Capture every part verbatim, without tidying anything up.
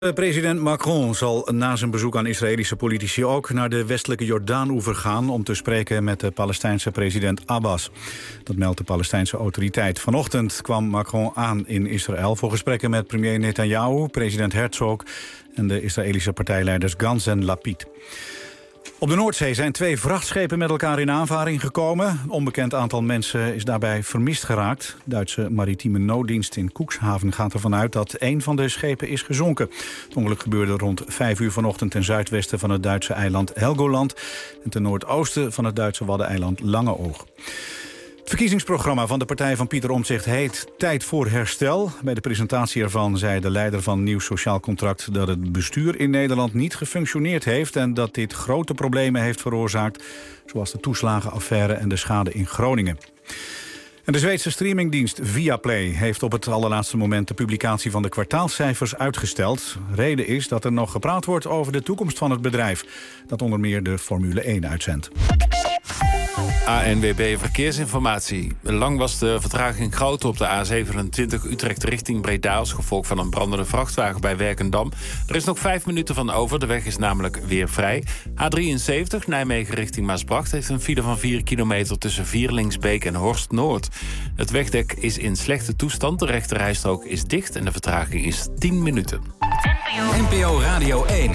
President Macron zal na zijn bezoek aan Israëlische politici ook naar de westelijke Jordaan-oever gaan om te spreken met de Palestijnse president Abbas. Dat meldt de Palestijnse autoriteit. Vanochtend kwam Macron aan in Israël voor gesprekken met premier Netanyahu, president Herzog en de Israëlische partijleiders Gantz en Lapid. Op de Noordzee zijn twee vrachtschepen met elkaar in aanvaring gekomen. Een onbekend aantal mensen is daarbij vermist geraakt. De Duitse maritieme nooddienst in Cuxhaven gaat ervan uit dat één van de schepen is gezonken. Het ongeluk gebeurde rond vijf uur vanochtend ten zuidwesten van het Duitse eiland Helgoland en ten noordoosten van het Duitse waddeneiland Langeoog. Het verkiezingsprogramma van de partij van Pieter Omtzigt heet Tijd voor Herstel. Bij de presentatie ervan zei de leider van Nieuw Sociaal Contract dat het bestuur in Nederland niet gefunctioneerd heeft en dat dit grote problemen heeft veroorzaakt, zoals de toeslagenaffaire en de schade in Groningen. En de Zweedse streamingdienst Viaplay heeft op het allerlaatste moment de publicatie van de kwartaalcijfers uitgesteld. Reden is dat er nog gepraat wordt over de toekomst van het bedrijf, dat onder meer de Formule één uitzendt. A N W B Verkeersinformatie. Lang was de vertraging groot op de A zevenentwintig Utrecht richting Breda als gevolg van een brandende vrachtwagen bij Werkendam. Er is nog vijf minuten van over, de weg is namelijk weer vrij. A drieënzeventig Nijmegen richting Maasbracht heeft een file van vier kilometer tussen Vierlingsbeek en Horst Noord. Het wegdek is in slechte toestand, de rechterrijstrook is dicht en de vertraging is tien minuten. N P O Radio één.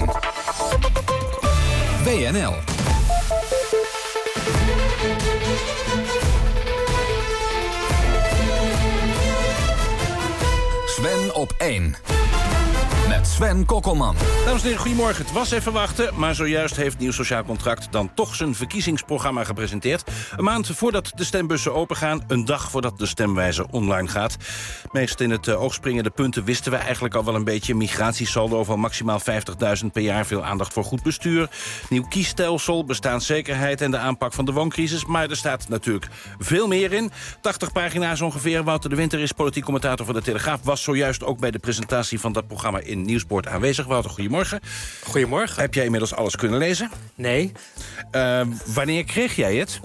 W N L. Sven op één. Met Sven Kokkelman. Dames en heren, goedemorgen. Het was even wachten, maar zojuist heeft Nieuw Sociaal Contract dan toch zijn verkiezingsprogramma gepresenteerd. Een maand voordat de stembussen opengaan, een dag voordat de stemwijzer online gaat. Meest in het oog springende punten wisten we eigenlijk al wel een beetje. Migratiesaldo van maximaal vijftigduizend per jaar, veel aandacht voor goed bestuur. Nieuw kiesstelsel, bestaanszekerheid en de aanpak van de wooncrisis. Maar er staat natuurlijk veel meer in. tachtig pagina's ongeveer. Wouter de Winter is politiek commentator voor de Telegraaf. Was zojuist ook bij de presentatie van dat programma in Nieuwspoort aanwezig. Wouter, goedemorgen. Goedemorgen. Heb jij inmiddels alles kunnen lezen? Nee. Uh, wanneer kreeg jij het?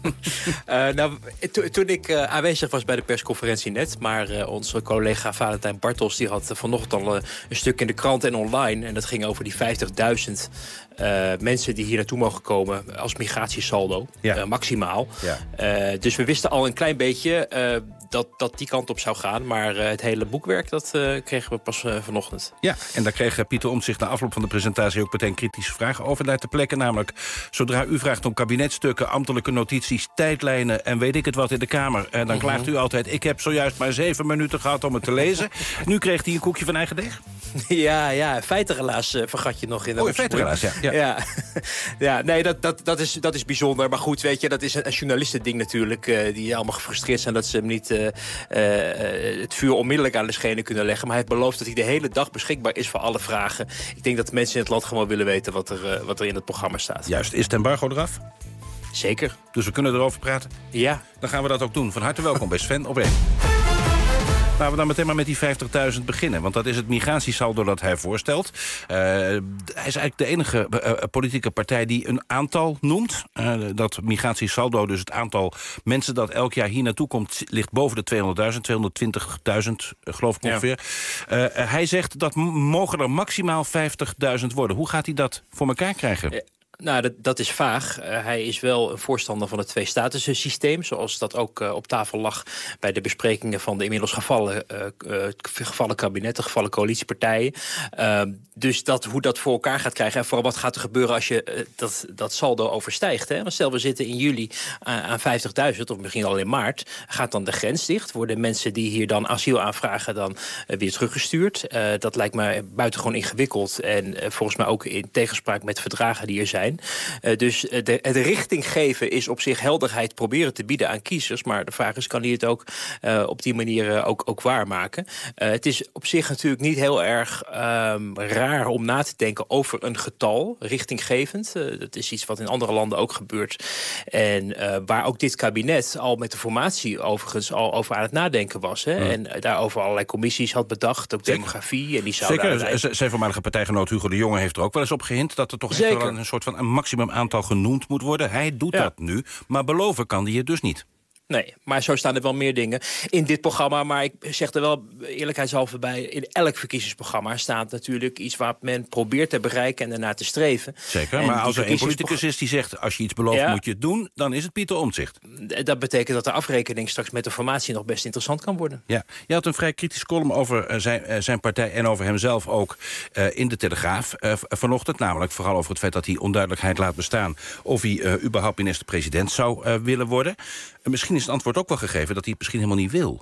uh, nou, to, toen ik uh, aanwezig was bij de persconferentie net, maar uh, onze collega Valentijn Bartels die had uh, vanochtend al uh, een stuk in de krant en online. En dat ging over die vijftigduizend uh, mensen die hier naartoe mogen komen als migratiesaldo. Ja. Uh, maximaal. Ja. Uh, dus we wisten al een klein beetje Uh, Dat, dat die kant op zou gaan. Maar uh, het hele boekwerk, dat uh, kregen we pas uh, vanochtend. Ja, en daar kreeg Pieter Omtzigt na afloop van de presentatie ook meteen kritische vragen over daar te plekken. Namelijk, zodra u vraagt om kabinetstukken, ambtelijke notities, tijdlijnen en weet ik het wat in de Kamer, uh, dan mm-hmm. klaagt u altijd, ik heb zojuist maar zeven minuten gehad om het te lezen. Nu kreeg hij een koekje van eigen deeg. Ja, ja, feitenrelaas uh, vergat je nog in. Oh, feitenrelaas, ja. Ja, ja. ja nee, dat, dat, dat, is, dat is bijzonder. Maar goed, weet je, dat is een, een journalistending natuurlijk, uh, die allemaal gefrustreerd zijn dat ze hem niet Uh, uh, het vuur onmiddellijk aan de schenen kunnen leggen. Maar hij heeft beloofd dat hij de hele dag beschikbaar is voor alle vragen. Ik denk dat de mensen in het land gewoon willen weten wat er, uh, wat er in het programma staat. Juist, is het embargo eraf? Zeker. Dus we kunnen erover praten? Ja. Dan gaan we dat ook doen. Van harte welkom bij Sven op één. Laten we dan meteen maar met die vijftigduizend beginnen. Want dat is het migratiesaldo dat hij voorstelt. Uh, hij is eigenlijk de enige uh, politieke partij die een aantal noemt. Uh, dat migratiesaldo, dus het aantal mensen dat elk jaar hier naartoe komt, ligt boven de tweehonderdduizend, tweehonderdtwintigduizend uh, geloof ik ongeveer. Ja. Uh, hij zegt dat m- mogen er maximaal vijftigduizend worden. Hoe gaat hij dat voor elkaar krijgen? Ja. Nou, dat, dat is vaag. Uh, hij is wel een voorstander van het twee-statussen-systeem, zoals dat ook uh, op tafel lag bij de besprekingen van de inmiddels gevallen, uh, uh, gevallen kabinetten, gevallen coalitiepartijen. Uh, dus dat, hoe dat voor elkaar gaat krijgen, en vooral wat gaat er gebeuren als je uh, dat, dat saldo overstijgt. Hè? Want stel, we zitten in juli aan, aan vijftigduizend, of misschien al in maart, gaat dan de grens dicht? Worden mensen die hier dan asiel aanvragen dan uh, weer teruggestuurd? Uh, dat lijkt me buitengewoon ingewikkeld en uh, volgens mij ook in tegenspraak met verdragen die er zijn. Uh, dus de, het richting geven is op zich helderheid proberen te bieden aan kiezers. Maar de vraag is, kan hij het ook uh, op die manier uh, ook, ook waarmaken? Uh, het is op zich natuurlijk niet heel erg um, raar om na te denken over een getal, richtinggevend. Uh, dat is iets wat in andere landen ook gebeurt. En uh, waar ook dit kabinet al met de formatie overigens al over aan het nadenken was. Hè? Ja. En uh, daarover allerlei commissies had bedacht, ook Zeker. demografie. En die zouden Zeker, zijn voormalige partijgenoot Hugo de Jonge heeft er ook wel eens op gehind dat er toch echt wel een soort van een maximum aantal genoemd moet worden. Hij doet ja. dat nu, maar beloven kan hij het dus niet. Nee, maar zo staan er wel meer dingen in dit programma. Maar ik zeg er wel eerlijkheidshalve bij, in elk verkiezingsprogramma staat natuurlijk iets waar men probeert te bereiken en daarna te streven. Zeker, en maar als er een politicus is die zegt, als je iets belooft ja, moet je het doen, dan is het Pieter Omtzigt. Dat betekent dat de afrekening straks met de formatie nog best interessant kan worden. Ja, je had een vrij kritische column over uh, zijn, uh, zijn partij en over hemzelf ook uh, in de Telegraaf uh, vanochtend. Namelijk vooral over het feit dat hij onduidelijkheid laat bestaan of hij uh, überhaupt minister-president zou uh, willen worden. Uh, misschien is het antwoord ook wel gegeven dat hij het misschien helemaal niet wil.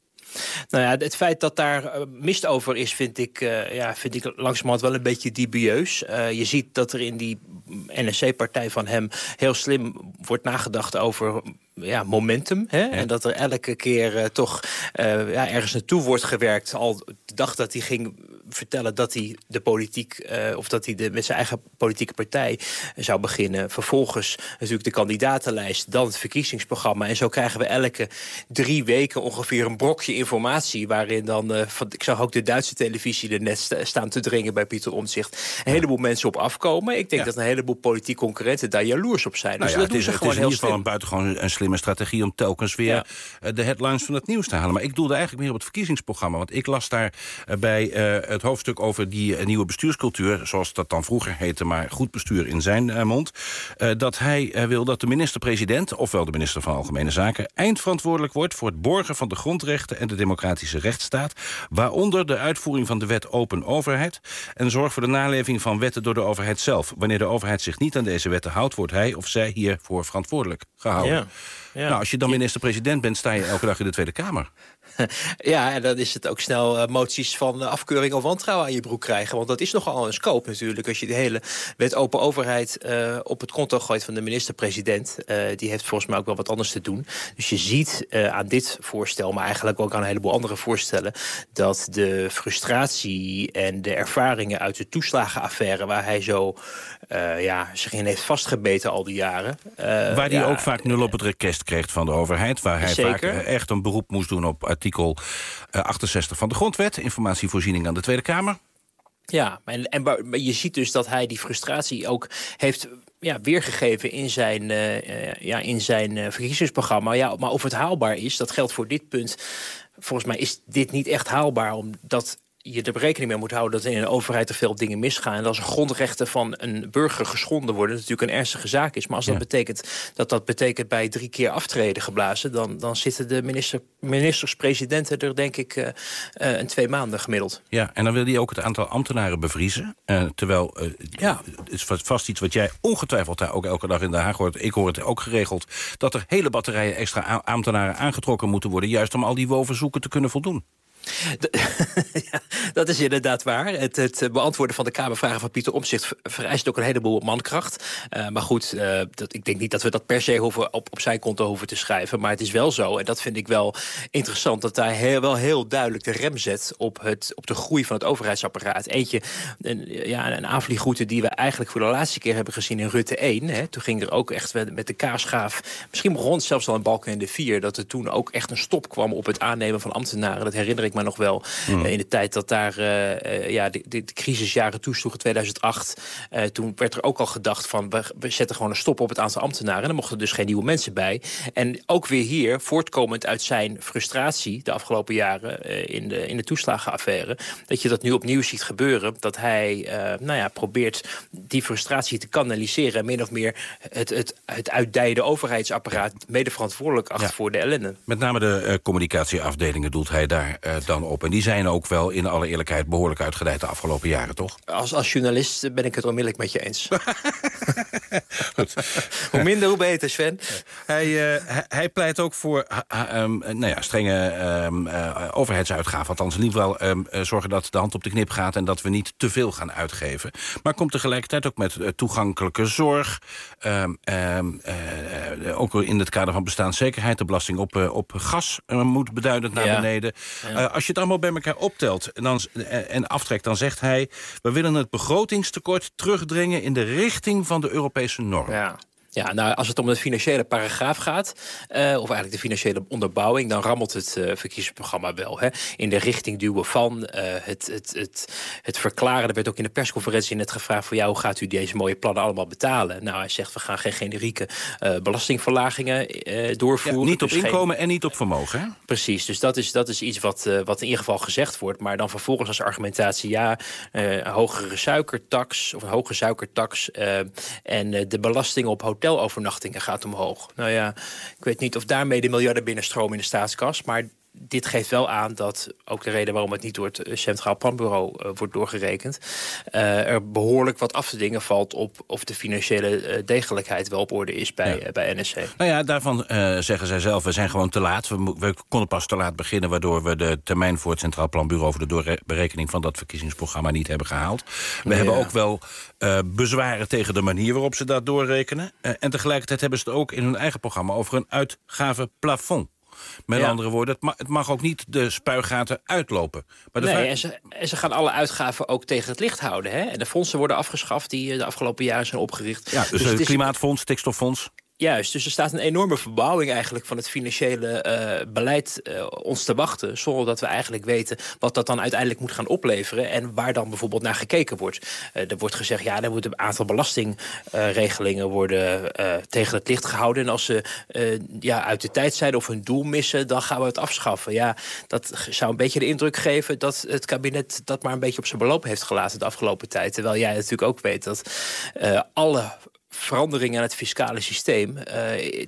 Nou ja, het feit dat daar uh, mist over is, vind ik, uh, ja, vind ik langzamerhand wel een beetje dubieus. Uh, je ziet dat er in die N S C-partij van hem heel slim wordt nagedacht over ja, momentum. Hè? Ja. En dat er elke keer uh, toch uh, ja, ergens naartoe wordt gewerkt. Al de dag dat hij ging vertellen dat hij de politiek, uh, of dat hij de, met zijn eigen politieke partij uh, zou beginnen. Vervolgens natuurlijk de kandidatenlijst, dan het verkiezingsprogramma. En zo krijgen we elke drie weken ongeveer een brokje informatie, waarin dan, uh, van, ik zag ook de Duitse televisie er net st- staan te dringen bij Pieter Omtzigt, een heleboel mensen op afkomen. Ik denk ja. dat een heleboel politiek concurrenten daar jaloers op zijn. Nou dus ja, dat het doen is, ze het gewoon is in heel ieder geval een buitengewoon een slimme strategie om telkens weer ja. uh, de headlines van het nieuws te halen. Maar ik doelde eigenlijk meer op het verkiezingsprogramma. Want ik las daar uh, bij uh, het hoofdstuk over die uh, nieuwe bestuurscultuur, zoals dat dan vroeger heette, maar goed bestuur in zijn uh, mond, uh, dat hij uh, wil dat de minister-president, ofwel de minister van Algemene Zaken, eindverantwoordelijk wordt voor het borgen van de grondrechten en de democratische rechtsstaat, waaronder de uitvoering van de wet open overheid en zorg voor de naleving van wetten door de overheid zelf. Wanneer de overheid zich niet aan deze wetten houdt, wordt hij of zij hiervoor verantwoordelijk gehouden. Ja. Ja. Nou, als je dan minister-president bent, sta je elke dag in de Tweede Kamer. Ja, en dan is het ook snel uh, moties van uh, afkeuring of wantrouwen aan je broek krijgen. Want dat is nogal een scope natuurlijk. Als je de hele wet open overheid uh, op het konto gooit van de minister-president. Uh, die heeft volgens mij ook wel wat anders te doen. Dus je ziet uh, aan dit voorstel, maar eigenlijk ook aan een heleboel andere voorstellen, dat de frustratie en de ervaringen uit de toeslagenaffaire, waar hij zo uh, ja, zich in heeft vastgebeten al die jaren. Uh, waar hij ja, ook vaak nul op het rekest kreeg van de overheid. Waar hij zeker. vaak uh, echt een beroep moest doen op artikel uh, achtenzestig van de Grondwet. Informatievoorziening aan de Tweede Kamer. Ja, en, en maar je ziet dus dat hij die frustratie ook heeft ja, weergegeven in zijn, uh, ja, in zijn uh, verkiezingsprogramma. Ja, maar of het haalbaar is, dat geldt voor dit punt. Volgens mij is dit niet echt haalbaar, omdat je er rekening mee moet houden dat in een overheid er veel dingen misgaan. En als er grondrechten van een burger geschonden worden, dat natuurlijk een ernstige zaak is. Maar als dat ja. betekent dat dat betekent bij drie keer aftreden geblazen, dan, dan zitten de minister, ministers-presidenten er denk ik uh, uh, een twee maanden gemiddeld. Ja, en dan wil hij ook het aantal ambtenaren bevriezen. Uh, terwijl, uh, ja. het is vast iets wat jij ongetwijfeld daar ook elke dag in Den Haag hoort. Ik hoor het ook geregeld, dat er hele batterijen extra ambtenaren aangetrokken moeten worden, juist om al die woonverzoeken te kunnen voldoen. Ja, dat is inderdaad waar. Het, het beantwoorden van de Kamervragen van Pieter Omtzigt vereist ook een heleboel mankracht. Uh, maar goed, uh, dat, ik denk niet dat we dat per se hoeven op, op zijn konto hoeven te schrijven. Maar het is wel zo, en dat vind ik wel interessant, dat hij heel, wel heel duidelijk de rem zet op, het, op de groei van het overheidsapparaat. Eentje, een, ja, een aanvliegroute die we eigenlijk voor de laatste keer hebben gezien in Rutte één. Hè. Toen ging er ook echt met de kaarschaaf, misschien begon het zelfs al in Balkenende vier, dat er toen ook echt een stop kwam op het aannemen van ambtenaren. Dat herinner ik maar nog wel mm. uh, in de tijd dat daar uh, uh, ja, de, de, de crisisjaren toesloegen, tweeduizend acht. Uh, toen werd er ook al gedacht van, we, we zetten gewoon een stop op het aantal ambtenaren. En dan mochten er dus geen nieuwe mensen bij. En ook weer hier, voortkomend uit zijn frustratie de afgelopen jaren uh, in, de, in de toeslagenaffaire, dat je dat nu opnieuw ziet gebeuren, dat hij uh, nou ja, probeert die frustratie te kanaliseren en min of meer het, het, het uitdijende overheidsapparaat mede verantwoordelijk acht ja. voor de ellende. Met name de uh, communicatieafdelingen doet hij daar uh, dan op. En die zijn ook wel in alle eerlijkheid behoorlijk uitgedijd de afgelopen jaren, toch? Als, als journalist ben ik het onmiddellijk met je eens. Hoe minder, hoe beter, Sven. Hij, uh, hij, hij pleit ook voor uh, um, nou ja, strenge um, uh, overheidsuitgaven. Althans, in ieder geval um, uh, zorgen dat de hand op de knip gaat en dat we niet te veel gaan uitgeven. Maar komt tegelijkertijd ook met uh, toegankelijke zorg. Um, um, uh, ook in het kader van bestaanszekerheid. De belasting op, uh, op gas uh, moet beduidend naar ja. beneden. Ja. Uh, als je het allemaal bij elkaar optelt en, dan, uh, en aftrekt, dan zegt hij, we willen het begrotingstekort terugdringen in de richting van de Europese norm. Ja. Ja, nou, als het om de financiële paragraaf gaat, uh, of eigenlijk de financiële onderbouwing, dan rammelt het uh, verkiezingsprogramma wel. Hè. In de richting duwen van uh, het, het, het, het verklaren. Er werd ook in de persconferentie net gevraagd van ja, hoe gaat u deze mooie plannen allemaal betalen? Nou, hij zegt we gaan geen generieke uh, belastingverlagingen uh, doorvoeren. Ja, niet op dus inkomen geen... en niet op vermogen, hè? Precies, dus dat is, dat is iets wat, uh, wat in ieder geval gezegd wordt. Maar dan vervolgens als argumentatie ja, uh, een hogere suikertax of een hoge suikertax uh, en uh, de belasting op hotelovernachtingen gaat omhoog. Nou ja, ik weet niet of daarmee de miljarden binnenstromen in de staatskas, maar dit geeft wel aan dat, ook de reden waarom het niet door het Centraal Planbureau uh, wordt doorgerekend, uh, er behoorlijk wat af te dingen valt op of de financiële uh, degelijkheid wel op orde is bij, ja. uh, bij N S C. Nou ja, daarvan uh, zeggen zij zelf, we zijn gewoon te laat. We, mo- we konden pas te laat beginnen, waardoor we de termijn voor het Centraal Planbureau voor de doorberekening van dat verkiezingsprogramma niet hebben gehaald. We ja. hebben ook wel uh, bezwaren tegen de manier waarop ze dat doorrekenen. Uh, en tegelijkertijd hebben ze het ook in hun eigen programma over een uitgavenplafond. Met ja. andere woorden, het mag, het mag ook niet de spuigaten uitlopen. Maar de nee, vraag... en, ze, en ze gaan alle uitgaven ook tegen het licht houden. Hè? En de fondsen worden afgeschaft die de afgelopen jaren zijn opgericht. Ja, dus, dus het Klimaatfonds, Stikstoffonds. Juist, dus er staat een enorme verbouwing eigenlijk van het financiële uh, beleid uh, ons te wachten, zonder dat we eigenlijk weten wat dat dan uiteindelijk moet gaan opleveren en waar dan bijvoorbeeld naar gekeken wordt. Uh, er wordt gezegd, ja, er moeten een aantal belastingregelingen uh, worden uh, tegen het licht gehouden en als ze uh, ja, uit de tijd zijn of hun doel missen, dan gaan we het afschaffen. Ja, dat zou een beetje de indruk geven dat het kabinet dat maar een beetje op zijn beloop heeft gelaten de afgelopen tijd. Terwijl jij natuurlijk ook weet dat uh, alle veranderingen aan het fiscale systeem Uh,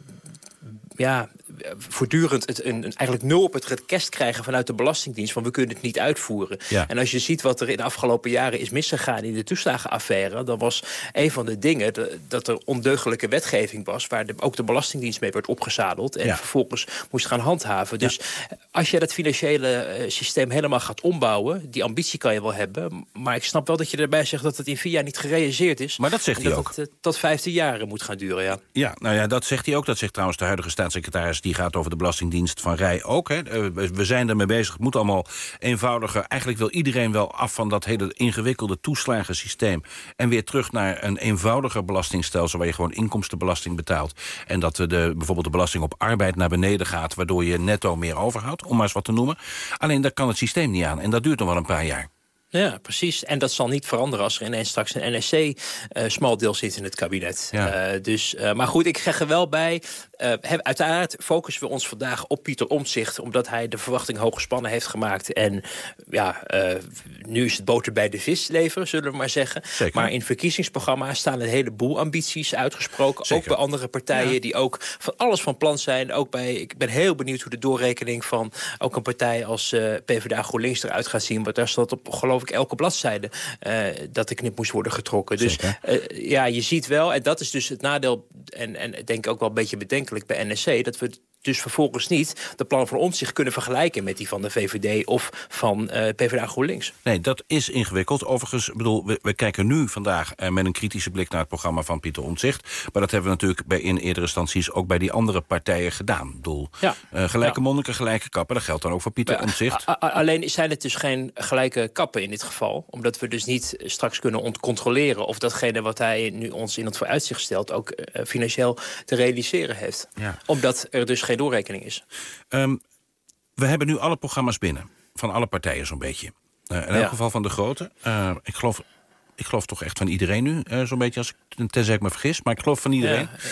ja, voortdurend het, een, een, eigenlijk nul op het rekest krijgen vanuit de Belastingdienst van we kunnen het niet uitvoeren. Ja. En als je ziet wat er in de afgelopen jaren is misgegaan in de toeslagenaffaire, dan was een van de dingen de, dat er ondeugdelijke wetgeving was waar de, ook de Belastingdienst mee werd opgezadeld en ja. vervolgens moest gaan handhaven. Ja. Dus als je dat financiële uh, systeem helemaal gaat ombouwen, die ambitie kan je wel hebben, maar ik snap wel dat je erbij zegt dat het in vier jaar niet gerealiseerd is. Maar dat zegt hij dat ook. Het uh, tot vijftien jaren moet gaan duren, ja. Ja, nou ja, dat zegt hij ook. Dat zegt trouwens de huidige staatssecretaris, die gaat over de Belastingdienst van Rij ook. Hè. We zijn ermee bezig, het moet allemaal eenvoudiger. Eigenlijk wil iedereen wel af van dat hele ingewikkelde toeslagensysteem en weer terug naar een eenvoudiger belastingstelsel waar je gewoon inkomstenbelasting betaalt. En dat de, bijvoorbeeld de belasting op arbeid naar beneden gaat, waardoor je netto meer overhoudt, om maar eens wat te noemen. Alleen daar kan het systeem niet aan en dat duurt nog wel een paar jaar. Ja, precies. En dat zal niet veranderen als er ineens straks een N S C-smaldeel uh, zit in het kabinet. Ja. Uh, dus, uh, maar goed, ik zeg er wel bij. Uh, he, uiteraard focussen we ons vandaag op Pieter Omtzigt, omdat hij de verwachting hoog gespannen heeft gemaakt. En ja, uh, nu is het boter bij de vis leveren, zullen we maar zeggen. Zeker. Maar in het verkiezingsprogramma staan een heleboel ambities uitgesproken. Zeker. Ook bij andere partijen ja. die ook van alles van plan zijn. Ook bij, ik ben heel benieuwd hoe de doorrekening van ook een partij als uh, PvdA GroenLinks eruit gaat zien. Want daar staat op, geloof ik, elke bladzijde uh, dat de knip moest worden getrokken. Dus uh, ja, je ziet wel, en dat is dus het nadeel, en, en denk ik ook wel een beetje bedenkelijk bij N S C, dat we dus vervolgens niet de plannen van Omtzigt kunnen vergelijken met die van de V V D of van uh, PvdA GroenLinks. Nee, dat is ingewikkeld. Overigens, bedoel, we, we kijken nu vandaag uh, met een kritische blik naar het programma van Pieter Omtzigt. Maar dat hebben we natuurlijk bij, in eerdere instanties ook bij die andere partijen gedaan. Ik bedoel, ja. uh, gelijke ja. monniken, gelijke kappen. Dat geldt dan ook voor Pieter ja, Omtzigt. A- a- alleen zijn het dus geen gelijke kappen in dit geval. Omdat we dus niet straks kunnen ontcontroleren of datgene wat hij nu ons in het vooruitzicht stelt ook uh, financieel te realiseren heeft. Ja. Omdat er dus geen doorrekening is. Um, we hebben nu alle programma's binnen. Van alle partijen zo'n beetje. Uh, in elk ja. geval van de grote. Uh, ik, geloof, ik geloof toch echt van iedereen nu. Uh, zo'n beetje, als ik, tenzij ik me vergis. Maar ik geloof van iedereen. Ja.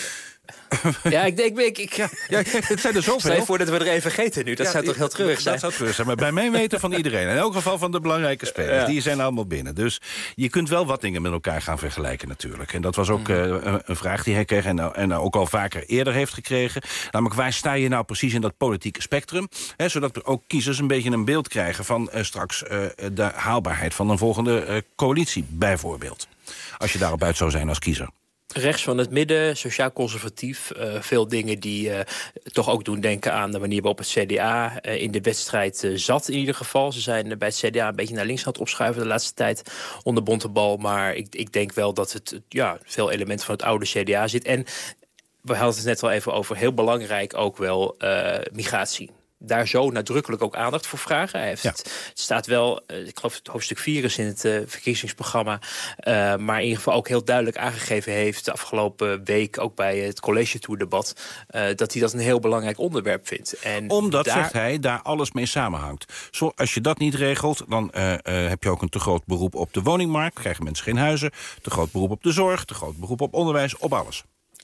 Ja, ik denk, ik, ik, ja, ja, het zijn er zoveel. Stel je voor dat we er even vergeten nu. Dat ja, zou toch heel treurig zijn? Dat zou treurig zijn, maar bij mijn weten van iedereen. In elk geval van de belangrijke spelers. Ja. Die zijn allemaal binnen. Dus je kunt wel wat dingen met elkaar gaan vergelijken natuurlijk. En dat was ook mm. uh, een, een vraag die hij kreeg en, en ook al vaker eerder heeft gekregen. Namelijk, waar sta je nou precies in dat politieke spectrum? He, zodat ook kiezers een beetje een beeld krijgen van uh, straks uh, de haalbaarheid van een volgende uh, coalitie bijvoorbeeld. Als je daarop uit zou zijn als kiezer. Rechts van het midden, sociaal-conservatief. Uh, veel dingen die uh, toch ook doen denken aan de manier waarop het C D A uh, in de wedstrijd uh, zat in ieder geval. Ze zijn uh, bij het C D A een beetje naar links aan het opschuiven de laatste tijd onder Bontebal. Maar ik, ik denk wel dat het ja, veel elementen van het oude C D A zit. En we hadden het net al even over, heel belangrijk ook wel uh, migratie. daar zo nadrukkelijk ook aandacht voor vragen. Hij heeft Ja. het, het staat wel, uh, ik geloof het hoofdstuk vier is in het uh, verkiezingsprogramma, uh, maar in ieder geval ook heel duidelijk aangegeven heeft de afgelopen week, ook bij het College Tour debat, uh, dat hij dat een heel belangrijk onderwerp vindt. En Omdat, daar... zegt hij, daar alles mee samenhangt. Zo, als je dat niet regelt, dan uh, uh, heb je ook een te groot beroep op de woningmarkt. Krijgen mensen geen huizen. Te groot beroep op de zorg. Te groot beroep op onderwijs. Op alles.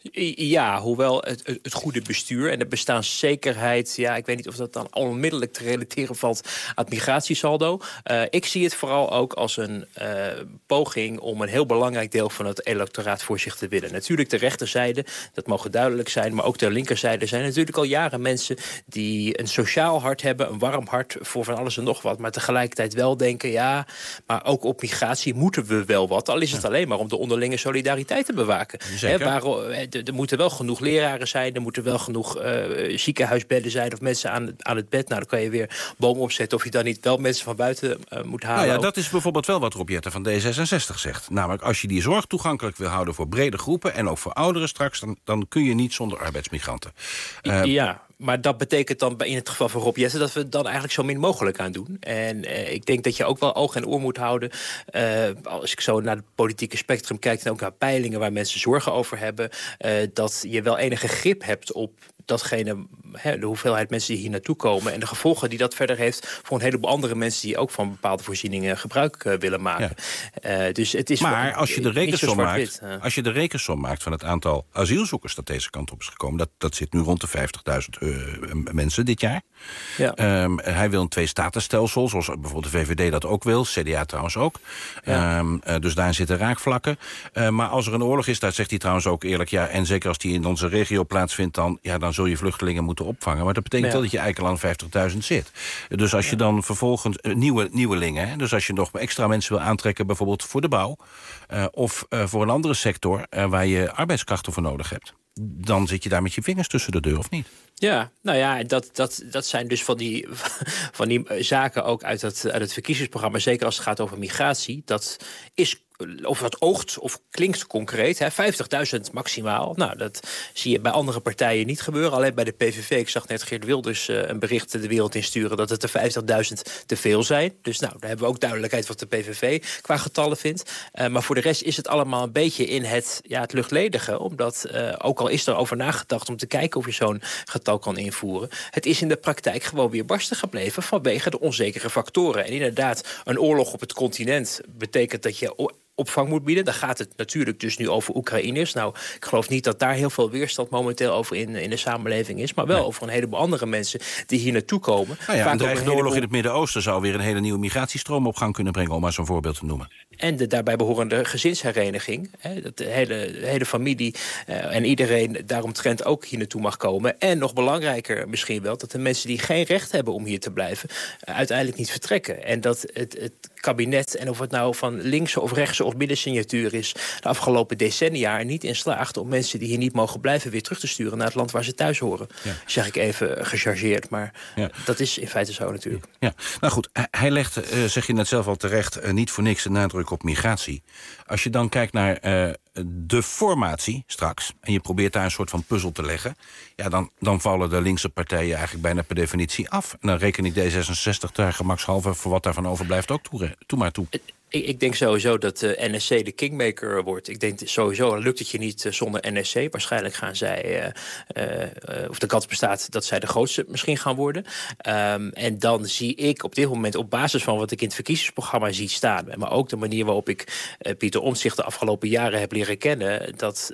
Ja, hoewel het, het goede bestuur en de bestaanszekerheid, ja, ik weet niet of dat dan onmiddellijk te relateren valt aan het migratiesaldo. Uh, ik zie het vooral ook als een uh, poging om een heel belangrijk deel van het electoraat voor zich te winnen. Natuurlijk de rechterzijde, dat mogen duidelijk zijn, maar ook de linkerzijde zijn natuurlijk al jaren mensen die een sociaal hart hebben, een warm hart voor van alles en nog wat, maar tegelijkertijd wel denken, ja, maar ook op migratie moeten we wel wat, al is het alleen maar om de onderlinge solidariteit te bewaken. He, waarom, er moeten wel genoeg leraren zijn, er moeten wel genoeg uh, ziekenhuisbedden zijn of mensen aan, aan het bed. Nou, dan kan je weer bomen opzetten of je dan niet wel mensen van buiten uh, moet halen. Nou ja, ook. dat is bijvoorbeeld wel wat Rob Jetten van D zesenzestig zegt. Namelijk, als je die zorg toegankelijk wil houden voor brede groepen en ook voor ouderen straks, dan, dan kun je niet zonder arbeidsmigranten. Uh, ja. Maar dat betekent dan in het geval van Rob Jetten dat we het dan eigenlijk zo min mogelijk aan doen. En uh, ik denk dat je ook wel oog en oor moet houden. Uh, als ik zo naar het politieke spectrum kijk en ook naar peilingen waar mensen zorgen over hebben, Uh, dat je wel enige grip hebt op datgene, he, de hoeveelheid mensen die hier naartoe komen en de gevolgen die dat verder heeft voor een heleboel andere mensen die ook van bepaalde voorzieningen gebruik uh, willen maken. Ja. Uh, dus het is maar wel, als je de rekensom maakt, uh. als je de rekensom maakt van het aantal asielzoekers dat deze kant op is gekomen, dat, dat zit nu rond de vijftigduizend uh, mensen dit jaar. Ja. Um, hij wil een twee-statenstelsel, zoals bijvoorbeeld de V V D dat ook wil, C D A trouwens ook. Ja. Um, uh, dus daarin zitten raakvlakken. Uh, maar als er een oorlog is, dat zegt hij trouwens ook eerlijk, ja, en zeker als die in onze regio plaatsvindt, dan, ja, dan zul je vluchtelingen moeten opvangen. Maar dat betekent ja. wel dat je eigenlijk al aan vijftigduizend zit. Dus als je ja. dan vervolgens uh, nieuwe nieuwelingen, hè, dus als je nog extra mensen wil aantrekken, bijvoorbeeld voor de bouw, uh, of uh, voor een andere sector uh, waar je arbeidskrachten voor nodig hebt, dan zit je daar met je vingers tussen de deur, of niet? Ja, nou ja, dat, dat, dat zijn dus van die, van die zaken ook uit het, uit het verkiezingsprogramma. Zeker als het gaat over migratie. Dat is, of dat oogt of klinkt concreet, vijftigduizend maximaal. Nou, dat zie je bij andere partijen niet gebeuren. Alleen bij de P V V, ik zag net Geert Wilders uh, een bericht de wereld insturen dat het er vijftigduizend te veel zijn. Dus nou, daar hebben we ook duidelijkheid wat de P V V qua getallen vindt. Uh, maar voor de rest is het allemaal een beetje in het, ja, het luchtledige. Omdat, uh, ook al is er over nagedacht om te kijken of je zo'n getal kan invoeren, het is in de praktijk gewoon weer barsten gebleven vanwege de onzekere factoren. En inderdaad, een oorlog op het continent betekent dat je opvang moet bieden. Dan gaat het natuurlijk dus nu over Oekraïners. Nou, ik geloof niet dat daar heel veel weerstand momenteel over in, in de samenleving is, maar wel nee. over een heleboel andere mensen die hier naartoe komen. Nou ja, een dreigende heleboel... oorlog in het Midden-Oosten zou weer een hele nieuwe migratiestroom op gang kunnen brengen, om maar zo'n voorbeeld te noemen. En de daarbij behorende gezinshereniging. Hè, dat de hele, de hele familie uh, en iedereen daaromtrent ook hier naartoe mag komen. En nog belangrijker misschien wel, dat de mensen die geen recht hebben om hier te blijven, uh, uiteindelijk niet vertrekken. En dat het, het kabinet, en of het nou van linkse of rechtse of middensignatuur is, de afgelopen decennia er niet in slaagt om mensen die hier niet mogen blijven weer terug te sturen naar het land waar ze thuis horen. Ja. Zeg ik even gechargeerd, maar ja. dat is in feite zo natuurlijk. Ja. Nou goed, hij legt, uh, zeg je net zelf al terecht, uh, niet voor niks de nadruk op migratie. Als je dan kijkt naar uh, de formatie straks, en je probeert daar een soort van puzzel te leggen, ja, dan, dan vallen de linkse partijen eigenlijk bijna per definitie af. En dan reken ik D zesenzestig daar gemakshalve voor wat daarvan overblijft ook toe, toe maar toe. Ik, ik denk sowieso dat de N S C de kingmaker wordt. Ik denk sowieso, lukt het je niet zonder N S C. Waarschijnlijk gaan zij, uh, uh, of de kans bestaat dat zij de grootste misschien gaan worden. Um, en dan zie ik op dit moment op basis van wat ik in het verkiezingsprogramma zie staan, maar ook de manier waarop ik uh, Pieter Omtzigt de afgelopen jaren heb leren kennen, dat,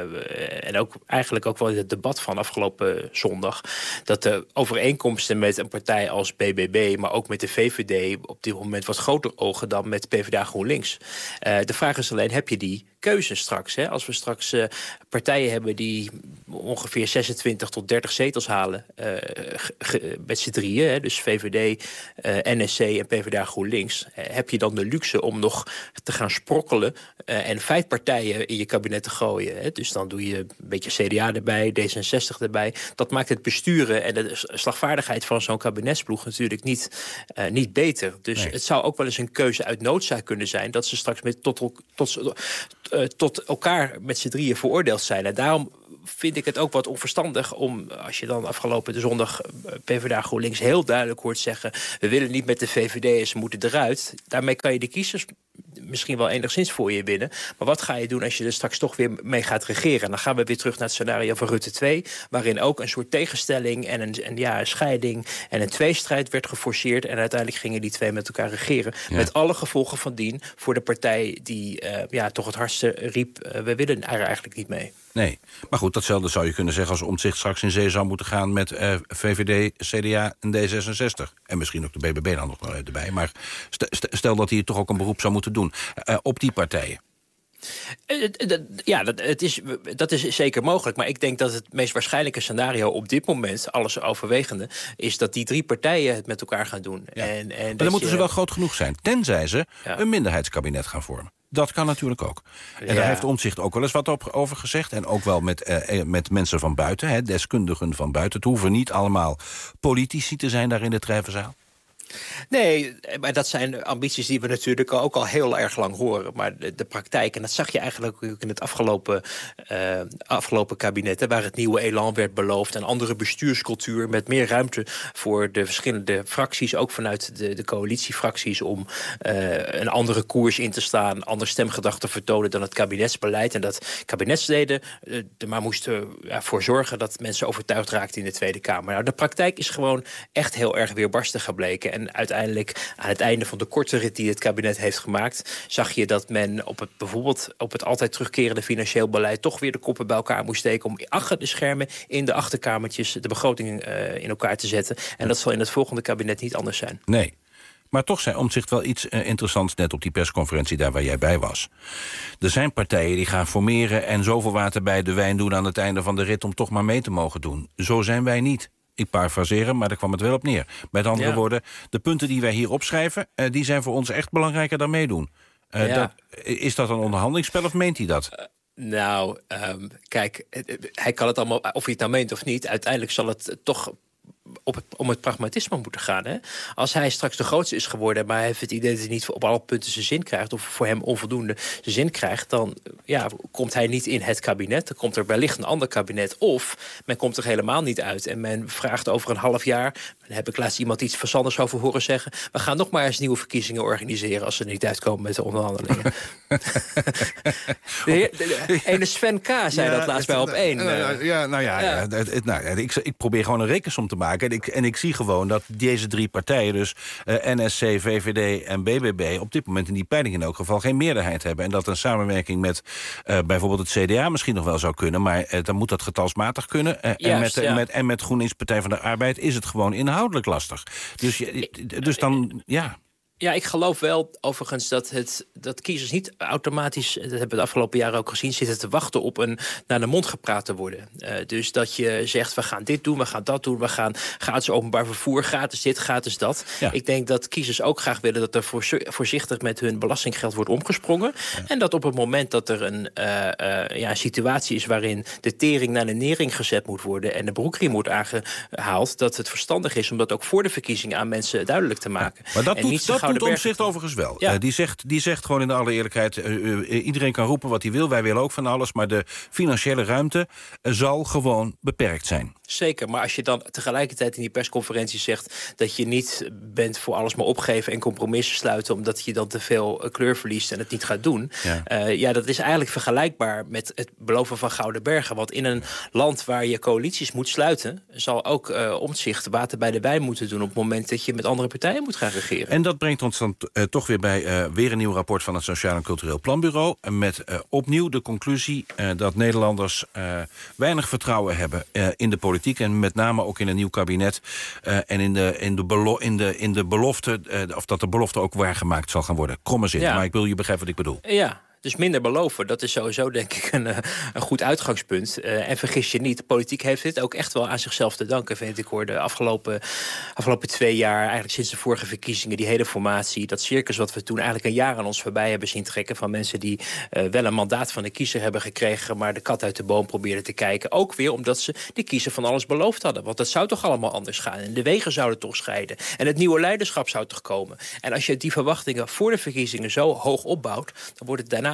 uh, en ook eigenlijk ook wel in het debat van afgelopen zondag, dat de overeenkomsten met een partij als B B B, maar ook met de V V D op dit moment wat groter ogen dan met P V D GroenLinks. Uh, de vraag is alleen, heb je die keuze straks? Hè? Als we straks uh, partijen hebben die ongeveer zesentwintig tot dertig zetels halen, uh, ge, met z'n drieën, hè? Dus V V D, uh, N S C en P V D GroenLinks, uh, heb je dan de luxe om nog te gaan sprokkelen uh, en feitpartijen in je kabinet te gooien. Hè? Dus dan doe je een beetje C D A erbij, D zesenzestig erbij. Dat maakt het besturen en de slagvaardigheid van zo'n kabinetsploeg natuurlijk niet, uh, niet beter. Dus nee. Het zou ook wel eens een keuze uit noodzaak kunnen zijn dat ze straks met tot, tot, uh, tot elkaar met z'n drieën veroordeeld zijn. En daarom vind ik het ook wat onverstandig om, als je dan afgelopen zondag PvdA GroenLinks heel duidelijk hoort zeggen, we willen niet met de V V D en ze moeten eruit. Daarmee kan je de kiezers misschien wel enigszins voor je winnen. Maar wat ga je doen als je er straks toch weer mee gaat regeren? En dan gaan we weer terug naar het scenario van Rutte twee... waarin ook een soort tegenstelling en een, en ja, een scheiding en een tweestrijd werd geforceerd. En uiteindelijk gingen die twee met elkaar regeren. Ja. Met alle gevolgen van dien voor de partij die uh, ja, toch het hardste riep, uh, we willen er eigenlijk niet mee. Nee, maar goed, datzelfde zou je kunnen zeggen als Omtzigt straks in zee zou moeten gaan met uh, V V D, C D A en D zesenzestig. En misschien ook de B B B dan nog wel erbij. Maar stel dat hij toch ook een beroep zou moeten doen uh, op die partijen. Ja, dat, het is, dat is zeker mogelijk. Maar ik denk dat het meest waarschijnlijke scenario op dit moment, alles overwegende, is dat die drie partijen het met elkaar gaan doen. Ja. En, en maar dan moeten je... ze wel groot genoeg zijn. Tenzij ze ja. een minderheidskabinet gaan vormen. Dat kan natuurlijk ook. En ja. daar heeft Omtzigt ook wel eens wat op, over gezegd. En ook wel met, uh, met mensen van buiten, hè, deskundigen van buiten. Het hoeven niet allemaal politici te zijn daar in de Trijvenzaal. Nee, maar dat zijn ambities die we natuurlijk ook al heel erg lang horen. Maar de, de praktijk, en dat zag je eigenlijk ook in het afgelopen, uh, afgelopen kabinet, waar het nieuwe elan werd beloofd, een andere bestuurscultuur met meer ruimte voor de verschillende fracties, ook vanuit de, de coalitiefracties, om uh, een andere koers in te staan, ander stemgedrag te vertonen dan het kabinetsbeleid. En dat kabinetsleden uh, er maar moesten uh, voor zorgen dat mensen overtuigd raakten in de Tweede Kamer. Nou, de praktijk is gewoon echt heel erg weerbarstig gebleken. En uiteindelijk, aan het einde van de korte rit die het kabinet heeft gemaakt, zag je dat men op het, bijvoorbeeld op het altijd terugkerende financieel beleid toch weer de koppen bij elkaar moest steken om achter de schermen in de achterkamertjes de begroting uh, in elkaar te zetten. En dat zal in het volgende kabinet niet anders zijn. Nee. Maar toch zei Omtzigt wel iets uh, interessants net op die persconferentie daar waar jij bij was. Er zijn partijen die gaan formeren en zoveel water bij de wijn doen aan het einde van de rit om toch maar mee te mogen doen. Zo zijn wij niet. Ik parafraseren, maar daar kwam het wel op neer. Met andere ja. woorden, de punten die wij hier opschrijven, uh, die zijn voor ons echt belangrijker dan meedoen. Uh, ja. dat, is dat een onderhandelingsspel of meent hij dat? Uh, nou, um, kijk, hij kan het allemaal, of hij het nou meent of niet, uiteindelijk zal het toch op het, om het pragmatisme moeten gaan. Hè? Als hij straks de grootste is geworden, maar hij heeft het idee dat hij niet op alle punten zijn zin krijgt, of voor hem onvoldoende zijn zin krijgt, dan ja, komt hij niet in het kabinet. Dan komt er wellicht een ander kabinet. Of men komt er helemaal niet uit. En men vraagt over een half jaar, daar heb ik laatst iemand iets verzanders over horen zeggen, we gaan nog maar eens nieuwe verkiezingen organiseren als ze er niet uitkomen met de onderhandelingen. de, heer, de, de ene Sven K. zei ja, dat laatst bij op één. Uh, ja, nou ja, ja. ja het, het, nou, ik, ik probeer gewoon een rekensom te maken. En ik, en ik zie gewoon dat deze drie partijen, dus uh, N S C, V V D en B B B, op dit moment in die peiling in elk geval geen meerderheid hebben. En dat een samenwerking met uh, bijvoorbeeld het C D A misschien nog wel zou kunnen, maar uh, dan moet dat getalsmatig kunnen. Uh, Juist, en, met, ja. met, en met GroenLinks Partij van de Arbeid is het gewoon inhoudelijk lastig. Dus, dus dan, ja... Ja, ik geloof wel overigens dat, het, dat kiezers niet automatisch, dat hebben we de afgelopen jaren ook gezien, zitten te wachten op een naar de mond gepraat te worden. Uh, dus dat je zegt, we gaan dit doen, we gaan dat doen, we gaan gratis openbaar vervoer, gratis dit, gratis dat. Ja. Ik denk dat kiezers ook graag willen dat er voorzichtig met hun belastinggeld wordt omgesprongen. Ja. En dat op het moment dat er een uh, uh, ja, situatie is waarin de tering naar de nering gezet moet worden en de broekriem wordt aangehaald, dat het verstandig is om dat ook voor de verkiezingen aan mensen duidelijk te maken. Ja, maar dat en doet, niet dat doet Omtzigt overigens wel. Ja. Uh, die, zegt, die zegt gewoon in alle eerlijkheid, uh, uh, iedereen kan roepen wat hij wil, wij willen ook van alles, maar de financiële ruimte uh, zal gewoon beperkt zijn. Zeker, maar als je dan tegelijkertijd in die persconferentie zegt dat je niet bent voor alles maar opgeven en compromissen sluiten omdat je dan te veel kleur verliest en het niet gaat doen. Ja, uh, ja dat is eigenlijk vergelijkbaar met het beloven van Gouden Bergen. Want in een land waar je coalities moet sluiten, zal ook uh, Omtzigt water bij de wijn moeten doen op het moment dat je met andere partijen moet gaan regeren. En dat brengt ons dan uh, toch weer bij uh, weer een nieuw rapport van het Sociaal en Cultureel Planbureau. Met uh, opnieuw de conclusie uh, dat Nederlanders uh, weinig vertrouwen hebben uh, in de politiek. En met name ook in een nieuw kabinet. Uh, en in de, in, de belo- in, de, in de belofte, uh, of dat de belofte ook waargemaakt zal gaan worden. Kromme zin, ja. Maar ik wil je begrijpen wat ik bedoel. Ja. Dus minder beloven, dat is sowieso denk ik een, een goed uitgangspunt. Uh, en vergis je niet, de politiek heeft dit ook echt wel aan zichzelf te danken, vind ik. Hoor, de afgelopen, afgelopen twee jaar, eigenlijk sinds de vorige verkiezingen, die hele formatie, dat circus wat we toen eigenlijk een jaar aan ons voorbij hebben zien trekken van mensen die uh, wel een mandaat van de kiezer hebben gekregen, maar de kat uit de boom probeerden te kijken. Ook weer omdat ze de kiezer van alles beloofd hadden. Want dat zou toch allemaal anders gaan. En de wegen zouden toch scheiden. En het nieuwe leiderschap zou toch komen. En als je die verwachtingen voor de verkiezingen zo hoog opbouwt, dan wordt het daarna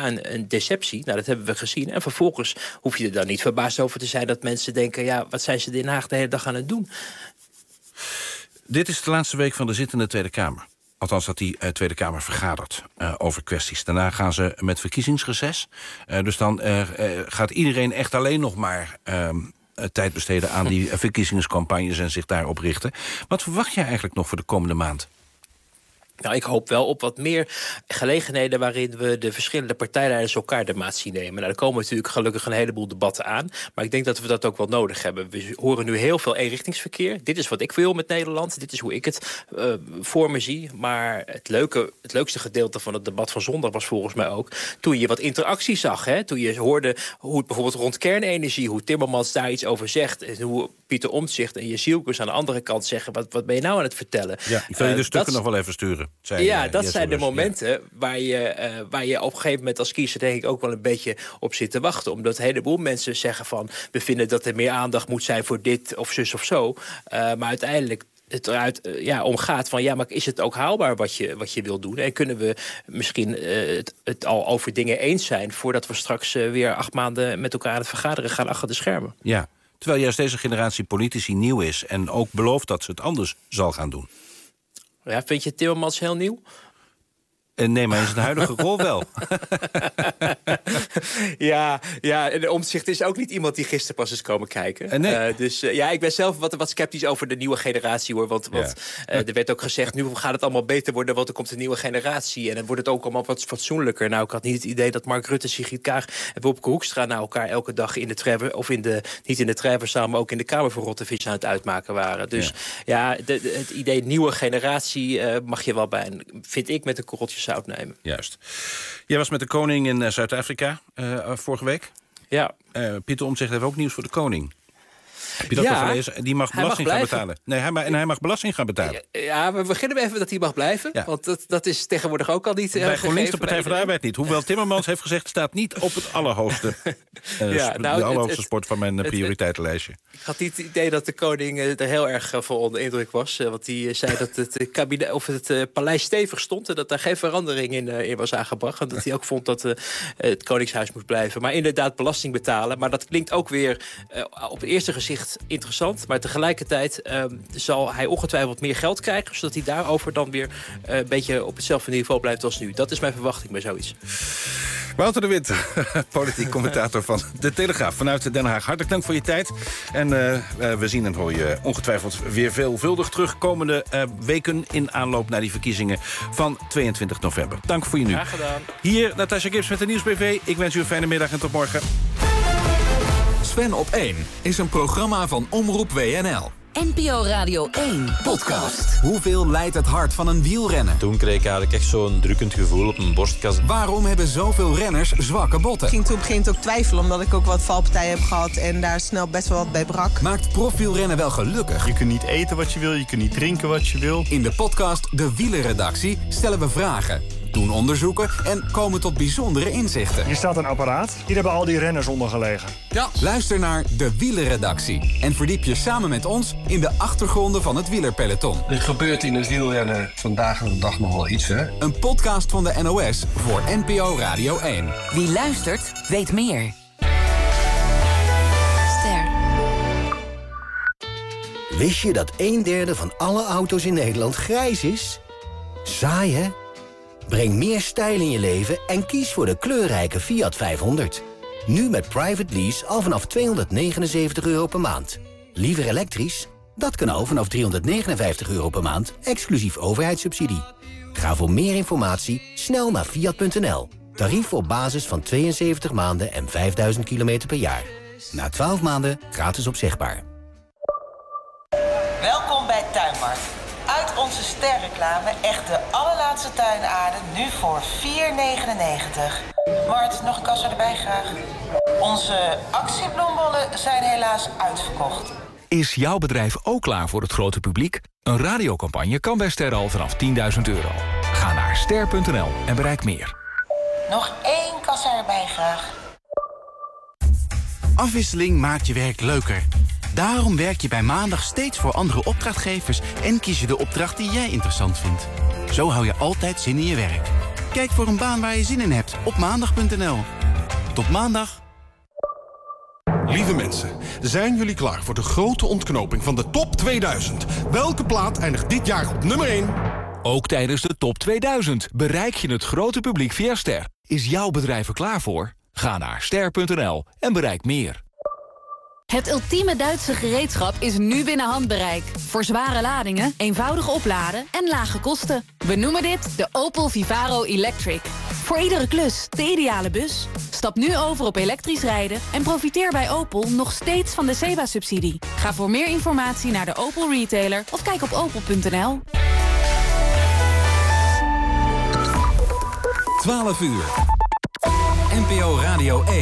daarna een, een deceptie. Nou, dat hebben we gezien. En vervolgens hoef je er dan niet verbaasd over te zijn dat mensen denken, ja, wat zijn ze in Den Haag de hele dag aan het doen? Dit is de laatste week van de zittende Tweede Kamer. Althans, dat die uh, Tweede Kamer vergadert uh, over kwesties. Daarna gaan ze met verkiezingsreces. Uh, dus dan uh, uh, gaat iedereen echt alleen nog maar Uh, tijd besteden aan die uh, verkiezingscampagnes en zich daarop richten. Wat verwacht jij eigenlijk nog voor de komende maand? Nou, ik hoop wel op wat meer gelegenheden waarin we de verschillende partijleiders elkaar de maat zien nemen. Nou, er komen natuurlijk gelukkig een heleboel debatten aan. Maar ik denk dat we dat ook wel nodig hebben. We horen nu heel veel eenrichtingsverkeer. Dit is wat ik wil met Nederland. Dit is hoe ik het uh, voor me zie. Maar het, leuke, het leukste gedeelte van het debat van zondag was volgens mij ook toen je wat interactie zag. Hè? Toen je hoorde hoe het bijvoorbeeld rond kernenergie, hoe Timmermans daar iets over zegt. En hoe Pieter Omtzigt en Jezielkus aan de andere kant zeggen, wat, wat ben je nou aan het vertellen? Ja, ik wil je de uh, stukken nog wel even sturen. Zei, ja, uh, dat zijn de momenten ja. waar, je, uh, waar je op een gegeven moment als kiezer denk ik ook wel een beetje op zit te wachten. Omdat een heleboel mensen zeggen van, we vinden dat er meer aandacht moet zijn voor dit of zus of zo. Uh, maar uiteindelijk het eruit uh, ja, omgaat van, ja, maar is het ook haalbaar wat je, wat je wil doen? En kunnen we misschien uh, het, het al over dingen eens zijn voordat we straks uh, weer acht maanden met elkaar aan het vergaderen gaan achter de schermen? Ja, terwijl juist deze generatie politici nieuw is en ook belooft dat ze het anders zal gaan doen. Ja, vind je Timmermans heel nieuw? Nee, maar in zijn huidige rol wel. ja, ja, en Omtzigt is ook niet iemand die gisteren pas is komen kijken. Nee. Uh, dus uh, ja, ik ben zelf wat, wat sceptisch over de nieuwe generatie, hoor. Want, want ja. uh, er werd ook gezegd, nu gaat het allemaal beter worden, want er komt een nieuwe generatie. En dan wordt het ook allemaal wat fatsoenlijker. Nou, ik had niet het idee dat Mark Rutte, Sigrid Kaag en Wopke Hoekstra nou elkaar elke dag in de trever, of in de, niet in de treverzaal, maar ook in de Kamer voor Rottevis aan het uitmaken waren. Dus ja, ja de, de, het idee nieuwe generatie uh, mag je wel bij, vind ik, met een korreltje zout nemen. Juist. Jij was met de koning in uh, Zuid-Afrika uh, vorige week. Ja. Uh, Pieter Omtzigt heeft ook nieuws voor de koning. Heb je dat ja, al gelezen? Die mag belasting mag gaan betalen. Nee, hij mag, en hij mag belasting gaan betalen. Ja, we beginnen even dat hij mag blijven. Ja. Want dat, dat is tegenwoordig ook al niet uh, bij GroenLinks, de Partij van de Arbeid niet. Hoewel Timmermans heeft gezegd, staat niet op het allerhoogste, uh, ja, nou, de allerhoogste het, sport van mijn uh, prioriteitenlijstje. Ik had niet het idee dat de koning uh, er heel erg uh, van onder indruk was. Uh, want die uh, zei dat het, uh, kabinet, of het uh, paleis stevig stond en dat daar geen verandering in, uh, in was aangebracht. En dat hij ook vond dat uh, het koningshuis moest blijven. Maar inderdaad belasting betalen. Maar dat klinkt ook weer uh, op het eerste gezicht interessant. Maar tegelijkertijd uh, zal hij ongetwijfeld meer geld krijgen, zodat hij daarover dan weer uh, een beetje op hetzelfde niveau blijft als nu. Dat is mijn verwachting bij zoiets. Wouter de Winter, politiek commentator van De Telegraaf vanuit Den Haag. Hartelijk dank voor je tijd. En uh, uh, we zien en hoor je ongetwijfeld weer veelvuldig terug komende uh, weken in aanloop naar die verkiezingen van tweeëntwintig november. Dank voor je nu. Graag gedaan. Hier Natasja Gibbs met de Nieuws B V. Ik wens u een fijne middag en tot morgen. Sven op één is een programma van Omroep W N L. N P O Radio één podcast. Hoeveel leidt het hart van een wielrenner? Toen kreeg ik eigenlijk echt zo'n drukkend gevoel op mijn borstkas. Waarom hebben zoveel renners zwakke botten? Ik ging toen op een gegeven moment ook twijfelen, omdat ik ook wat valpartijen heb gehad en daar snel best wel wat bij brak. Maakt profielrennen wel gelukkig? Je kunt niet eten wat je wil, je kunt niet drinken wat je wil. In de podcast De Wielerredactie stellen we vragen, doen onderzoeken en komen tot bijzondere inzichten. Hier staat een apparaat. Hier hebben al die renners onder gelegen. Ja. Luister naar De Wielerredactie en verdiep je samen met ons in de achtergronden van het wielerpeloton. Er gebeurt in het wielrennen vandaag de dag nog wel iets, hè? Een podcast van de N O S voor N P O Radio één. Wie luistert, weet meer. Ster. Wist je dat een derde van alle auto's in Nederland grijs is? Saai, hè? Breng meer stijl in je leven en kies voor de kleurrijke Fiat vijfhonderd. Nu met private lease al vanaf tweehonderdnegenenzeventig euro per maand. Liever elektrisch? Dat kan al vanaf driehonderdnegenenvijftig euro per maand, exclusief overheidssubsidie. Ga voor meer informatie snel naar fiat punt n l. Tarief op basis van tweeënzeventig maanden en vijfduizend kilometer per jaar. Na twaalf maanden gratis opzegbaar. Welkom bij Tuinmarkt. Uit onze sterreclame echt de allerlaatste tuinaarden, nu voor vier negenennegentig. Mart, nog een kassa erbij graag. Onze actiebloembollen zijn helaas uitverkocht. Is jouw bedrijf ook klaar voor het grote publiek? Een radiocampagne kan bij Ster al vanaf tienduizend euro. Ga naar ster punt n l en bereik meer. Nog één kassa erbij graag. Afwisseling maakt je werk leuker. Daarom werk je bij Maandag steeds voor andere opdrachtgevers en kies je de opdracht die jij interessant vindt. Zo hou je altijd zin in je werk. Kijk voor een baan waar je zin in hebt op maandag punt n l. Tot maandag. Lieve mensen, zijn jullie klaar voor de grote ontknoping van de top tweeduizend? Welke plaat eindigt dit jaar op nummer één? Ook tijdens de top tweeduizend bereik je het grote publiek via Ster. Is jouw bedrijf er klaar voor? Ga naar ster punt n l en bereik meer. Het ultieme Duitse gereedschap is nu binnen handbereik. Voor zware ladingen, eenvoudig opladen en lage kosten. We noemen dit de Opel Vivaro Electric. Voor iedere klus de ideale bus. Stap nu over op elektrisch rijden en profiteer bij Opel nog steeds van de S E B A-subsidie. Ga voor meer informatie naar de Opel retailer of kijk op opel punt n l. twaalf uur. N P O Radio één.